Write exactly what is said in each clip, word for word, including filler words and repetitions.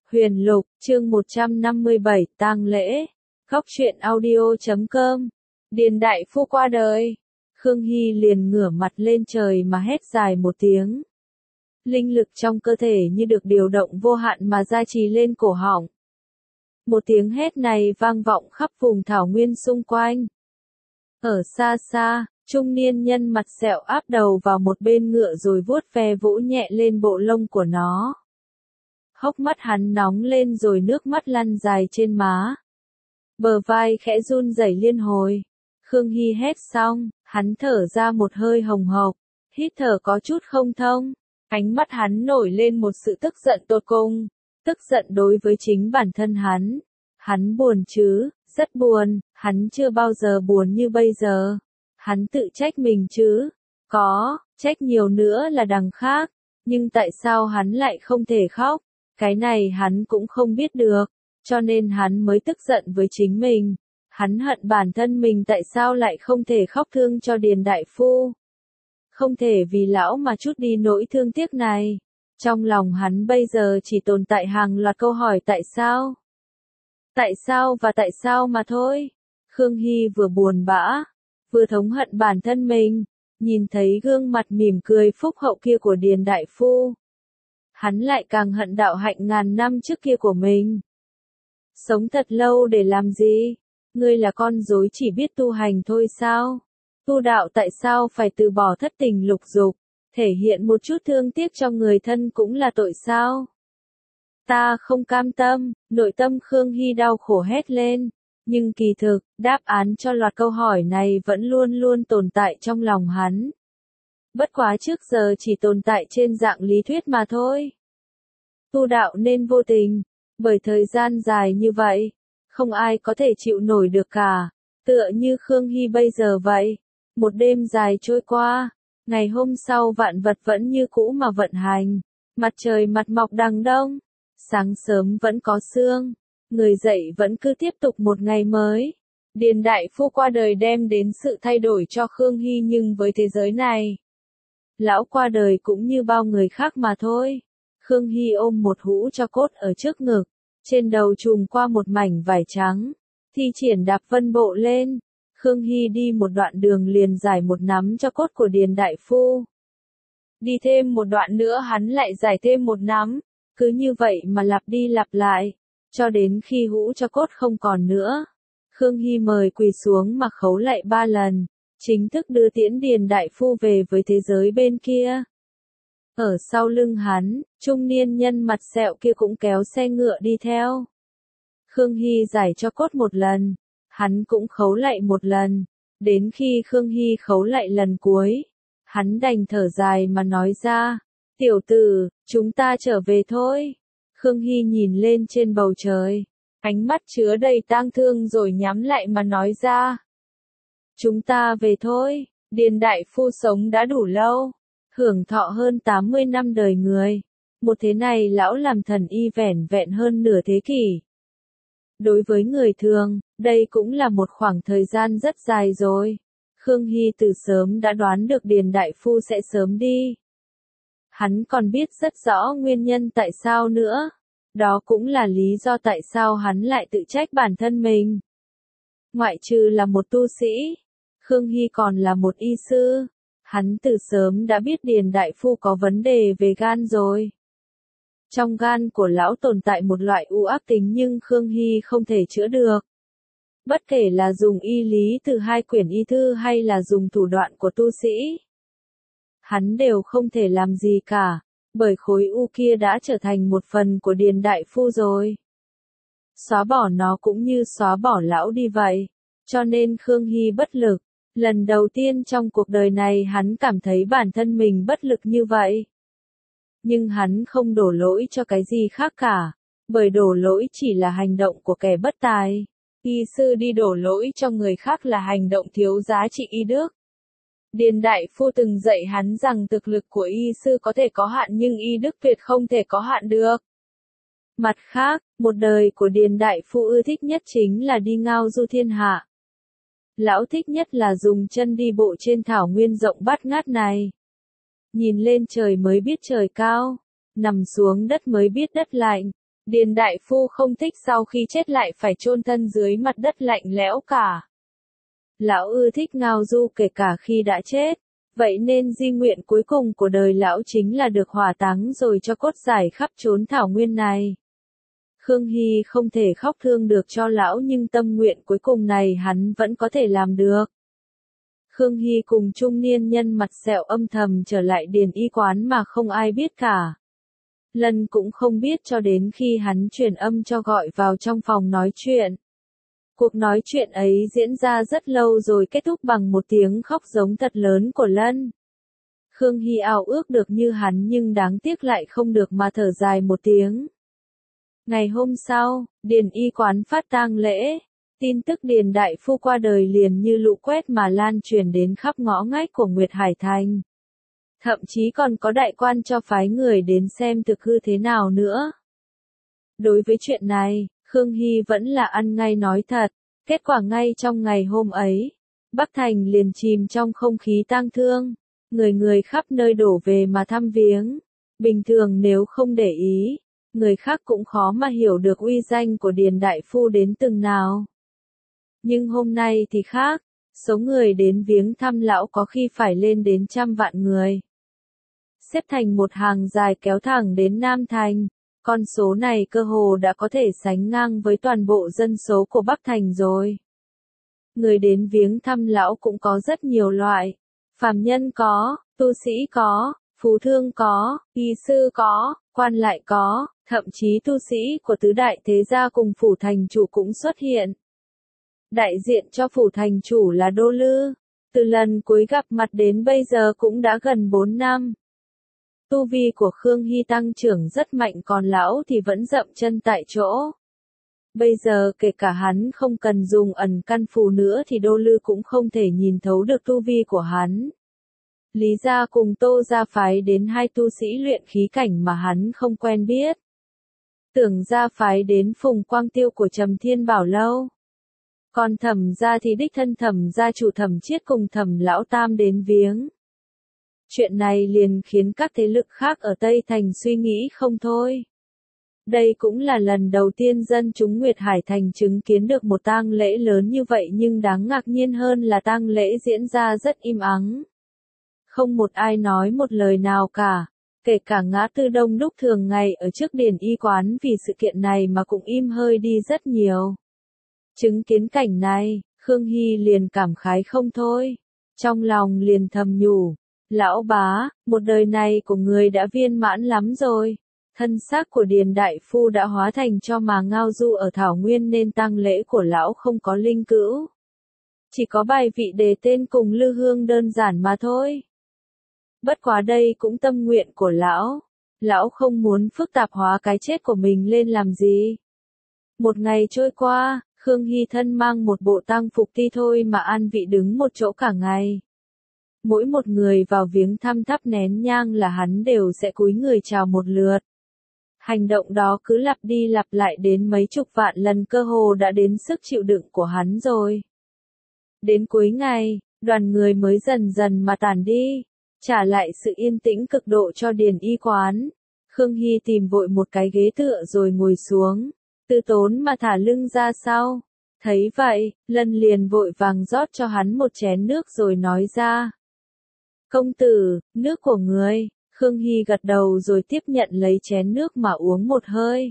Huyền Lục, chương một trăm năm mươi bảy, tang lễ. Góc truyện audio chấm com. Điền đại phu qua đời. Khương Hy liền ngửa mặt lên trời mà hét dài một tiếng. Linh lực trong cơ thể như được điều động vô hạn mà gia trì lên cổ họng. Một tiếng hét này vang vọng khắp vùng thảo nguyên xung quanh. Ở xa xa, trung niên nhân mặt sẹo áp đầu vào một bên ngựa rồi vuốt ve vỗ nhẹ lên bộ lông của nó. Hốc mắt hắn nóng lên rồi nước mắt lăn dài trên má. Bờ vai khẽ run rẩy liên hồi. Khương Hy hét xong, hắn thở ra một hơi hồng hộc, hít thở có chút không thông. Ánh mắt hắn nổi lên một sự tức giận tột cùng, tức giận đối với chính bản thân hắn. Hắn buồn chứ, rất buồn, hắn chưa bao giờ buồn như bây giờ. Hắn tự trách mình chứ, có, trách nhiều nữa là đằng khác, nhưng tại sao hắn lại không thể khóc? Cái này hắn cũng không biết được, cho nên hắn mới tức giận với chính mình. Hắn hận bản thân mình tại sao lại không thể khóc thương cho Điền đại phu. Không thể vì lão mà chút đi nỗi thương tiếc này. Trong lòng hắn bây giờ chỉ tồn tại hàng loạt câu hỏi tại sao. Tại sao và tại sao mà thôi. Khương Hy vừa buồn bã, vừa thống hận bản thân mình, nhìn thấy gương mặt mỉm cười phúc hậu kia của Điền đại phu. Hắn lại càng hận đạo hạnh ngàn năm trước kia của mình. Sống thật lâu để làm gì? Ngươi là con rối chỉ biết tu hành thôi sao? Tu đạo tại sao phải từ bỏ thất tình lục dục, thể hiện một chút thương tiếc cho người thân cũng là tội sao? Ta không cam tâm, nội tâm Khương Hy đau khổ hét lên. Nhưng kỳ thực, đáp án cho loạt câu hỏi này vẫn luôn luôn tồn tại trong lòng hắn. Bất quá trước giờ chỉ tồn tại trên dạng lý thuyết mà thôi. Tu đạo nên vô tình, bởi thời gian dài như vậy, không ai có thể chịu nổi được cả, tựa như Khương Hy bây giờ vậy. Một đêm dài trôi qua, ngày hôm sau vạn vật vẫn như cũ mà vận hành, mặt trời mặt mọc đằng đông, sáng sớm vẫn có sương, người dậy vẫn cứ tiếp tục một ngày mới. Điền đại phu qua đời đem đến sự thay đổi cho Khương Hy nhưng với thế giới này. Lão qua đời cũng như bao người khác mà thôi. Khương Hy ôm một hũ tro cốt ở trước ngực, trên đầu trùm qua một mảnh vải trắng, thi triển đạp vân bộ lên. Khương Hy đi một đoạn đường liền giải một nắm tro cốt của Điền đại phu. Đi thêm một đoạn nữa hắn lại giải thêm một nắm, cứ như vậy mà lặp đi lặp lại, cho đến khi hũ tro cốt không còn nữa. Khương Hy mời quỳ xuống mà khấu lạy ba lần, chính thức đưa tiễn Điền đại phu về với thế giới bên kia. Ở sau lưng hắn, trung niên nhân mặt sẹo kia cũng kéo xe ngựa đi theo. Khương Hy giải cho cốt một lần, hắn cũng khấu lạy một lần, đến khi Khương Hy khấu lạy lần cuối, hắn đành thở dài mà nói ra, tiểu tử, chúng ta trở về thôi. Khương Hy nhìn lên trên bầu trời, ánh mắt chứa đầy tang thương rồi nhắm lại mà nói ra. Chúng ta về thôi, Điền đại phu sống đã đủ lâu, hưởng thọ hơn tám mươi năm đời người. Một thế này lão làm thần y vẻn vẹn hơn nửa thế kỷ. Đối với người thường, đây cũng là một khoảng thời gian rất dài rồi. Khương Hy từ sớm đã đoán được Điền đại phu sẽ sớm đi. Hắn còn biết rất rõ nguyên nhân tại sao nữa. Đó cũng là lý do tại sao hắn lại tự trách bản thân mình. Ngoại trừ là một tu sĩ, Khương Hy còn là một y sư. Hắn từ sớm đã biết Điền đại phu có vấn đề về gan rồi. Trong gan của lão tồn tại một loại u ác tính nhưng Khương Hy không thể chữa được. Bất kể là dùng y lý từ hai quyển y thư hay là dùng thủ đoạn của tu sĩ, hắn đều không thể làm gì cả, bởi khối u kia đã trở thành một phần của Điền đại phu rồi. Xóa bỏ nó cũng như xóa bỏ lão đi vậy, cho nên Khương Hy bất lực. Lần đầu tiên trong cuộc đời này hắn cảm thấy bản thân mình bất lực như vậy. Nhưng hắn không đổ lỗi cho cái gì khác cả, bởi đổ lỗi chỉ là hành động của kẻ bất tài. Y sư đi đổ lỗi cho người khác là hành động thiếu giá trị y đức. Điền đại phu từng dạy hắn rằng thực lực của y sư có thể có hạn nhưng y đức tuyệt không thể có hạn được. Mặt khác, một đời của Điền đại phu ưa thích nhất chính là đi ngao du thiên hạ. Lão thích nhất là dùng chân đi bộ trên thảo nguyên rộng bát ngát này. Nhìn lên trời mới biết trời cao, nằm xuống đất mới biết đất lạnh, Điền đại phu không thích sau khi chết lại phải chôn thân dưới mặt đất lạnh lẽo cả. Lão ưa thích ngao du kể cả khi đã chết. Vậy nên di nguyện cuối cùng của đời lão chính là được hỏa táng rồi cho cốt giải khắp chốn thảo nguyên này. Khương Hy không thể khóc thương được cho lão nhưng tâm nguyện cuối cùng này hắn vẫn có thể làm được. Khương Hy cùng trung niên nhân mặt sẹo âm thầm trở lại điền y quán mà không ai biết cả. Lân cũng không biết cho đến khi hắn truyền âm cho gọi vào trong phòng nói chuyện. Cuộc nói chuyện ấy diễn ra rất lâu rồi kết thúc bằng một tiếng khóc giống thật lớn của Lân. Khương Hy ao ước được như hắn nhưng đáng tiếc lại không được mà thở dài một tiếng. Ngày hôm sau, điền y quán phát tang lễ. Tin tức điền đại phu qua đời liền như lũ quét mà lan truyền đến khắp ngõ ngách của Nguyệt Hải Thành. Thậm chí còn có đại quan cho phái người đến xem thực hư thế nào nữa. Đối với chuyện này, Khương Hy vẫn là ăn ngay nói thật. Kết quả ngay trong ngày hôm ấy, Bắc Thành liền chìm trong không khí tang thương. Người người khắp nơi đổ về mà thăm viếng. Bình thường nếu không để ý, người khác cũng khó mà hiểu được uy danh của điền đại phu đến từng nào. Nhưng hôm nay thì khác, số người đến viếng thăm lão có khi phải lên đến trăm vạn người. Xếp thành một hàng dài kéo thẳng đến Nam Thành, con số này cơ hồ đã có thể sánh ngang với toàn bộ dân số của Bắc Thành rồi. Người đến viếng thăm lão cũng có rất nhiều loại, phàm nhân có, tu sĩ có, phú thương có, y sư có, quan lại có, thậm chí tu sĩ của tứ đại thế gia cùng phủ thành chủ cũng xuất hiện. Đại diện cho phủ thành chủ là Đô Lư, từ lần cuối gặp mặt đến bây giờ cũng đã gần bốn năm. Tu vi của Khương Hy tăng trưởng rất mạnh còn lão thì vẫn dậm chân tại chỗ. Bây giờ kể cả hắn không cần dùng ẩn căn phù nữa thì Đô Lư cũng không thể nhìn thấu được tu vi của hắn. Lý gia cùng Tô gia phái đến hai tu sĩ luyện khí cảnh mà hắn không quen biết. Tưởng gia phái đến Phùng Quang Tiêu của Trầm Thiên Bảo Lâu. Còn Thẩm gia thì đích thân Thẩm gia chủ Thẩm Chiết cùng Thẩm lão tam đến viếng. Chuyện này liền khiến các thế lực khác ở Tây Thành suy nghĩ không thôi. Đây cũng là lần đầu tiên dân chúng Nguyệt Hải Thành chứng kiến được một tang lễ lớn như vậy nhưng đáng ngạc nhiên hơn là tang lễ diễn ra rất im ắng. Không một ai nói một lời nào cả, kể cả ngã tư đông đúc thường ngày ở trước điền y quán vì sự kiện này mà cũng im hơi đi rất nhiều. Chứng kiến cảnh này, Khương Hy liền cảm khái không thôi. Trong lòng liền thầm nhủ, lão bá, một đời này của người đã viên mãn lắm rồi. Thân xác của điền đại phu đã hóa thành cho mà ngao du ở Thảo Nguyên nên tang lễ của lão không có linh cữu. Chỉ có bài vị đề tên cùng lư hương đơn giản mà thôi. Bất quá đây cũng tâm nguyện của lão. Lão không muốn phức tạp hóa cái chết của mình lên làm gì. Một ngày trôi qua, Khương Hy thân mang một bộ tang phục ti thôi mà an vị đứng một chỗ cả ngày. Mỗi một người vào viếng thăm thắp nén nhang là hắn đều sẽ cúi người chào một lượt. Hành động đó cứ lặp đi lặp lại đến mấy chục vạn lần cơ hồ đã đến sức chịu đựng của hắn rồi. Đến cuối ngày, đoàn người mới dần dần mà tản đi, trả lại sự yên tĩnh cực độ cho điền y quán. Khương Hy tìm vội một cái ghế tựa rồi ngồi xuống, từ tốn mà thả lưng ra sau. Thấy vậy, Lân liền vội vàng rót cho hắn một chén nước rồi nói ra. Công tử, nước của người. Khương Hy gật đầu rồi tiếp nhận lấy chén nước mà uống một hơi.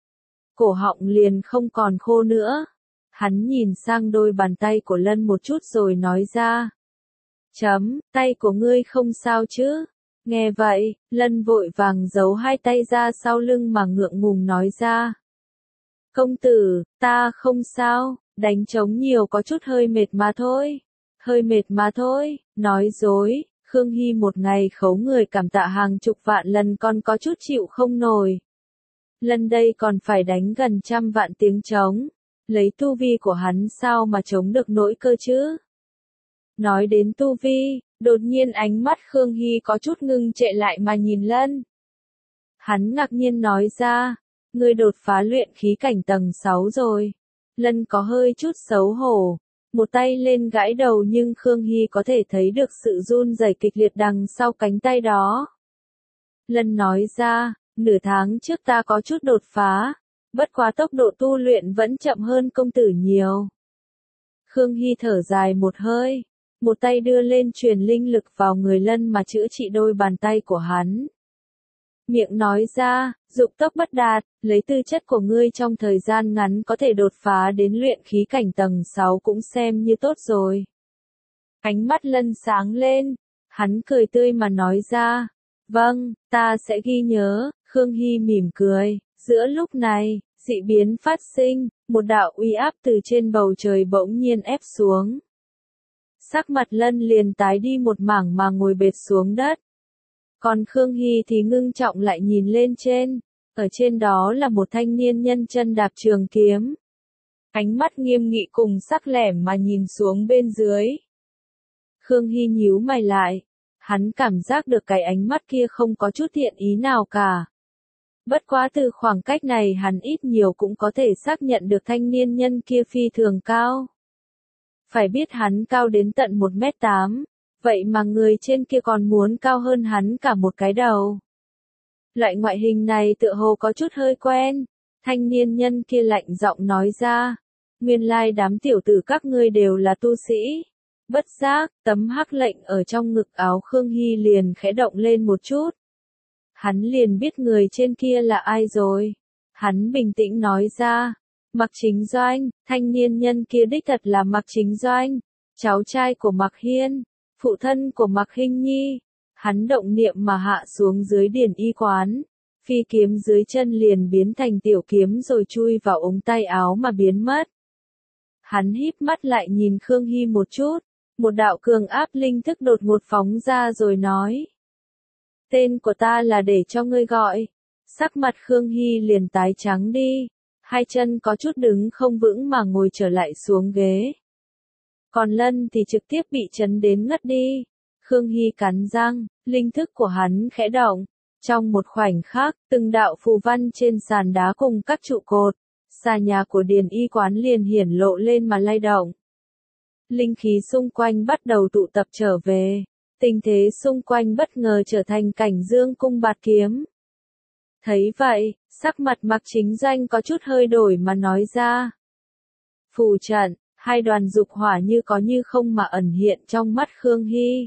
Cổ họng liền không còn khô nữa. Hắn nhìn sang đôi bàn tay của Lân một chút rồi nói ra. Chấm, tay của ngươi không sao chứ? Nghe vậy, Lân vội vàng giấu hai tay ra sau lưng mà ngượng ngùng nói ra. Công tử, ta không sao, đánh trống nhiều có chút hơi mệt mà thôi. Hơi mệt mà thôi, nói dối. Khương Hy một ngày khấu người cảm tạ hàng chục vạn lần còn có chút chịu không nổi. Lần đây còn phải đánh gần trăm vạn tiếng trống. Lấy tu vi của hắn sao mà chống được nỗi cơ chứ? Nói đến tu vi, đột nhiên ánh mắt Khương Hy có chút ngưng trệ lại mà nhìn Lân. Hắn ngạc nhiên nói ra, ngươi đột phá luyện khí cảnh tầng sáu rồi. Lân có hơi chút xấu hổ. Một tay lên gãi đầu nhưng Khương Hy có thể thấy được sự run rẩy kịch liệt đằng sau cánh tay đó. Lân nói ra, nửa tháng trước ta có chút đột phá, Bất quá tốc độ tu luyện vẫn chậm hơn công tử nhiều. Khương Hy thở dài một hơi, một tay đưa lên truyền linh lực vào người Lân mà chữa trị đôi bàn tay của hắn. Miệng nói ra, dục tốc bất đạt, lấy tư chất của ngươi trong thời gian ngắn có thể đột phá đến luyện khí cảnh tầng sáu cũng xem như tốt rồi. Ánh mắt Lân sáng lên, hắn cười tươi mà nói ra, vâng, ta sẽ ghi nhớ. Khương Hy mỉm cười, giữa lúc này, dị biến phát sinh, một đạo uy áp từ trên bầu trời bỗng nhiên ép xuống. Sắc mặt Lân liền tái đi một mảng mà ngồi bệt xuống đất. Còn Khương Hy thì ngưng trọng lại nhìn lên trên, ở trên đó là một thanh niên nhân chân đạp trường kiếm. Ánh mắt nghiêm nghị cùng sắc lẻm mà nhìn xuống bên dưới. Khương Hy nhíu mày lại, hắn cảm giác được cái ánh mắt kia không có chút thiện ý nào cả. Bất quá từ khoảng cách này hắn ít nhiều cũng có thể xác nhận được thanh niên nhân kia phi thường cao. Phải biết hắn cao đến tận một mét tám, vậy mà người trên kia còn muốn cao hơn hắn cả một cái đầu. Loại ngoại hình này tựa hồ có chút hơi quen, thanh niên nhân kia lạnh giọng nói ra, nguyên lai đám tiểu tử các ngươi đều là tu sĩ. Bất giác, tấm hắc lệnh ở trong ngực áo Khương Hy liền khẽ động lên một chút. Hắn liền biết người trên kia là ai rồi. Hắn bình tĩnh nói ra, Mạc Chính Doanh, thanh niên nhân kia đích thật là Mạc Chính Doanh, cháu trai của Mạc Hiên, phụ thân của Mạc Hinh Nhi. Hắn động niệm mà hạ xuống dưới điển y quán, phi kiếm dưới chân liền biến thành tiểu kiếm rồi chui vào ống tay áo mà biến mất. Hắn híp mắt lại nhìn Khương Hy một chút, một đạo cường áp linh thức đột ngột phóng ra rồi nói. Tên của ta là để cho ngươi gọi. Sắc mặt Khương Hy liền tái trắng đi, hai chân có chút đứng không vững mà ngồi trở lại xuống ghế. Còn Lân thì trực tiếp bị chấn đến ngất đi. Khương Hy cắn răng, linh thức của hắn khẽ động. Trong một khoảnh khắc, từng đạo phù văn trên sàn đá cùng các trụ cột, xà nhà của điền y quán liền hiển lộ lên mà lay động. Linh khí xung quanh bắt đầu tụ tập trở về. Tình thế xung quanh bất ngờ trở thành cảnh dương cung bạt kiếm. Thấy vậy, sắc mặt Mạc Chính Doanh có chút hơi đổi mà nói ra. Phù trận, hai đoàn dục hỏa như có như không mà ẩn hiện trong mắt Khương Hy.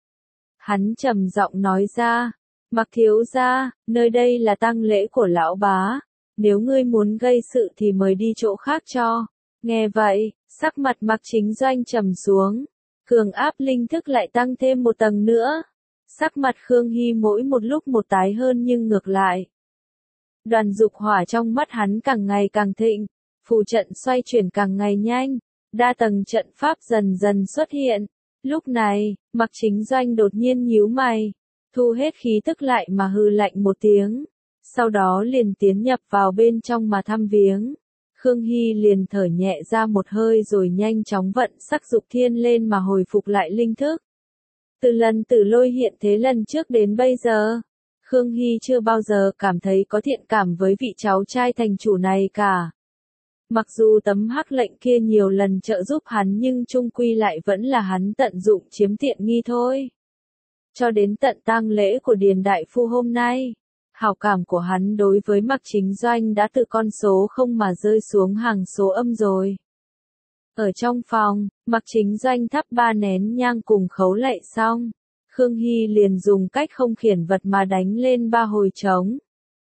Hắn trầm giọng nói ra, Mạc thiếu gia, nơi đây là tang lễ của lão bá, nếu ngươi muốn gây sự thì mời đi chỗ khác cho. Nghe vậy, sắc mặt Mạc Chính Doanh trầm xuống. Cường áp linh thức lại tăng thêm một tầng nữa. Sắc mặt Khương Hy mỗi một lúc một tái hơn nhưng ngược lại. Đoàn dục hỏa trong mắt hắn càng ngày càng thịnh, phù trận xoay chuyển càng ngày nhanh, đa tầng trận pháp dần dần xuất hiện. Lúc này, Mạc Chính Doanh đột nhiên nhíu mày, thu hết khí tức lại mà hừ lạnh một tiếng, sau đó liền tiến nhập vào bên trong mà thăm viếng. Khương Hy liền thở nhẹ ra một hơi rồi nhanh chóng vận sắc dục thiên lên mà hồi phục lại linh thức. Từ lần Tử Lôi hiện thế lần trước đến bây giờ, Khương Hy chưa bao giờ cảm thấy có thiện cảm với vị cháu trai thành chủ này cả. Mặc dù tấm hắc lệnh kia nhiều lần trợ giúp hắn nhưng chung quy lại vẫn là hắn tận dụng chiếm tiện nghi thôi. Cho đến tận tang lễ của Điền Đại Phu hôm nay, hảo cảm của hắn đối với Mạc Chính Doanh đã từ con số không mà rơi xuống hàng số âm rồi. Ở trong phòng, Mạc Chính Doanh thắp ba nén nhang cùng khấu lạy xong, Khương Hy liền dùng cách không khiển vật mà đánh lên ba hồi trống.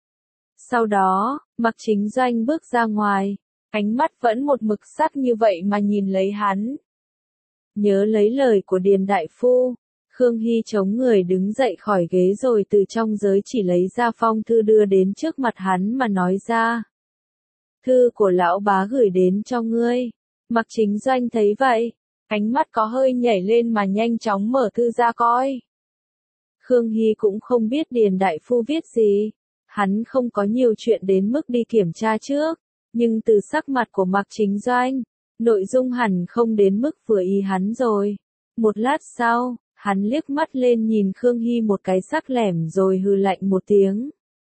Sau đó, Mạc Chính Doanh bước ra ngoài, ánh mắt vẫn một mực sắc như vậy mà nhìn lấy hắn. Nhớ lấy lời của Điền Đại Phu, Khương Hy chống người đứng dậy khỏi ghế rồi từ trong giới chỉ lấy ra phong thư đưa đến trước mặt hắn mà nói ra. Thư của lão bá gửi đến cho ngươi. Mạc Chính Doanh thấy vậy, ánh mắt có hơi nhảy lên mà nhanh chóng mở thư ra coi. Khương Hy cũng không biết Điền Đại Phu viết gì, hắn không có nhiều chuyện đến mức đi kiểm tra trước, nhưng từ sắc mặt của Mạc Chính Doanh, nội dung hẳn không đến mức vừa ý hắn rồi. Một lát sau, hắn liếc mắt lên nhìn Khương Hy một cái sắc lẻm rồi hừ lạnh một tiếng.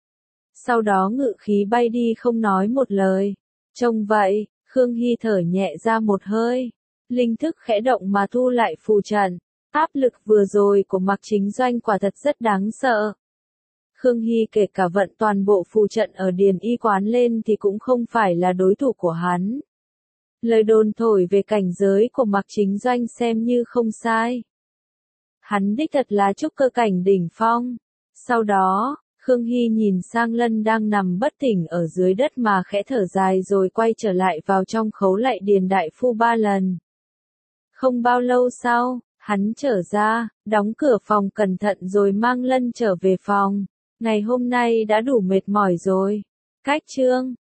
Sau đó ngự khí bay đi không nói một lời. Trông vậy, Khương Hy thở nhẹ ra một hơi. Linh thức khẽ động mà thu lại phù trận. Áp lực vừa rồi của Mạc Chính Doanh quả thật rất đáng sợ. Khương Hy kể cả vận toàn bộ phù trận ở Điền Y quán lên thì cũng không phải là đối thủ của hắn. Lời đồn thổi về cảnh giới của Mạc Chính Doanh xem như không sai. Hắn đích thật là trúc cơ cảnh đỉnh phong. Sau đó, Khương Hy nhìn sang Lân đang nằm bất tỉnh ở dưới đất mà khẽ thở dài rồi quay trở lại vào trong khấu lạy Điền đại phu ba lần. Không bao lâu sau, hắn trở ra, đóng cửa phòng cẩn thận rồi mang Lân trở về phòng. Ngày hôm nay đã đủ mệt mỏi rồi. Cách chương